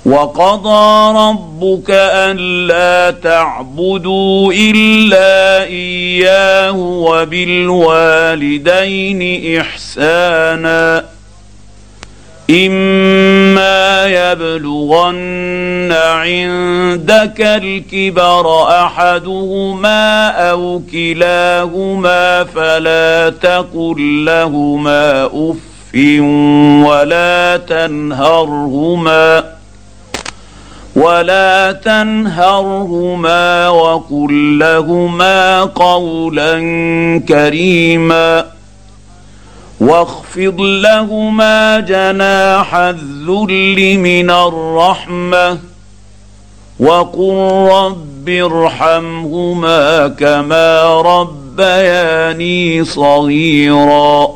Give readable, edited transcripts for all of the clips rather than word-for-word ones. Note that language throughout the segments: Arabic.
وقضى ربك ألا تعبدوا إلا إياه وبالوالدين إحسانا إما يبلغن عندك الكبر أحدهما أو كلاهما فلا تقل لهما أف ولا تنهرهما وقل لهما قولا كريما واخفض لهما جناح الذل من الرحمة وقل رب ارحمهما كما ربياني صغيرا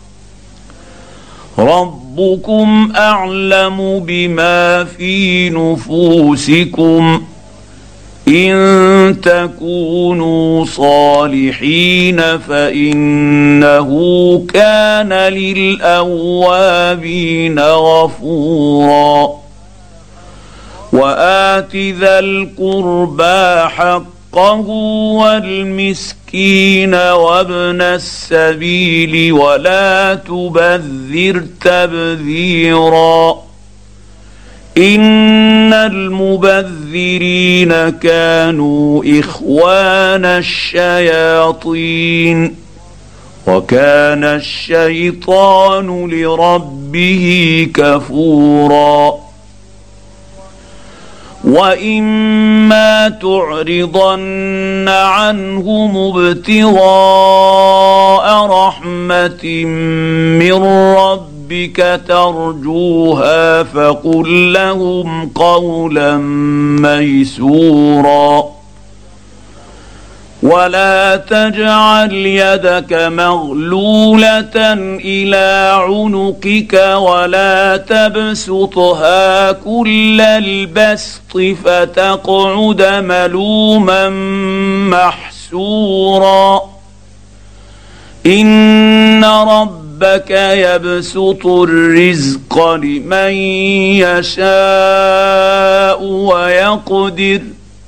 ربكم أعلم بما في نفوسكم إن تكونوا صالحين فإنه كان للأوابين غفورا وآت ذا القربى حقه والمسكين وابن السبيل ولا تبذر تبذيرا إن المبذرين كانوا إخوان الشياطين وكان الشيطان لربه كفورا وإما تعرضن عنهم ابتغاء رحمة من ربك ترجوها فقل لهم قولا ميسورا ولا تجعل يدك مغلولة إلى عنقك ولا تبسطها كل البسط فتقعد ملوما محسورا إن ربك يبسط الرزق لمن يشاء ويقدر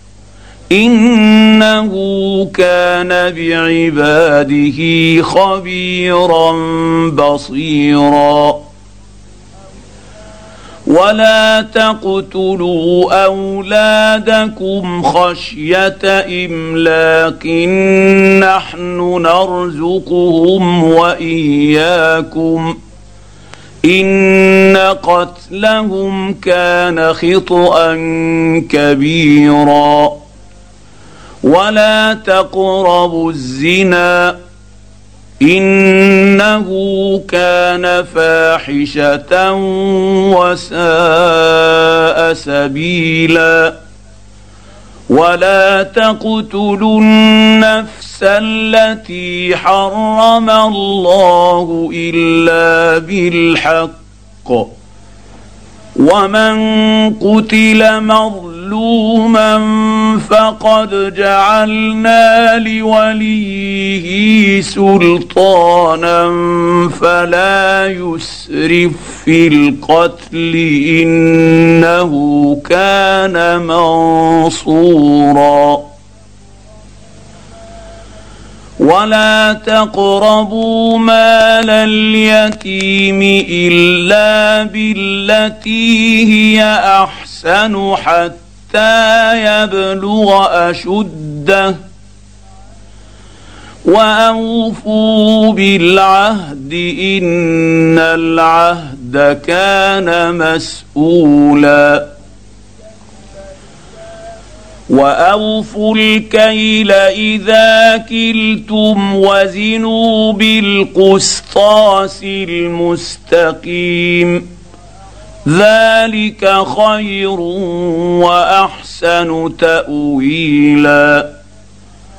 إنه كان بعباده خبيرا بصيرا ولا تقتلوا أولادكم خشية إملاق نحن نرزقهم وإياكم إن قتلهم كان خطأ كبيرا ولا تقربوا الزنا إنه كان فاحشة وساء سبيلا ولا تقتلوا النفس التي حرم الله إلا بالحق ومن قتل مظلوما فقد جعلنا لوليه سلطانا فلا يسرف في القتل إنه كان منصورا ولا تقربوا مال اليتيم إلا بالتي هي أحسن حتى يبلغ أشده وأوفوا بالعهد إن العهد كان مسؤولا وأوفوا الكيل إذا كلتم وزنوا بالقسطاس المستقيم ذلك خير وأحسن تأويلا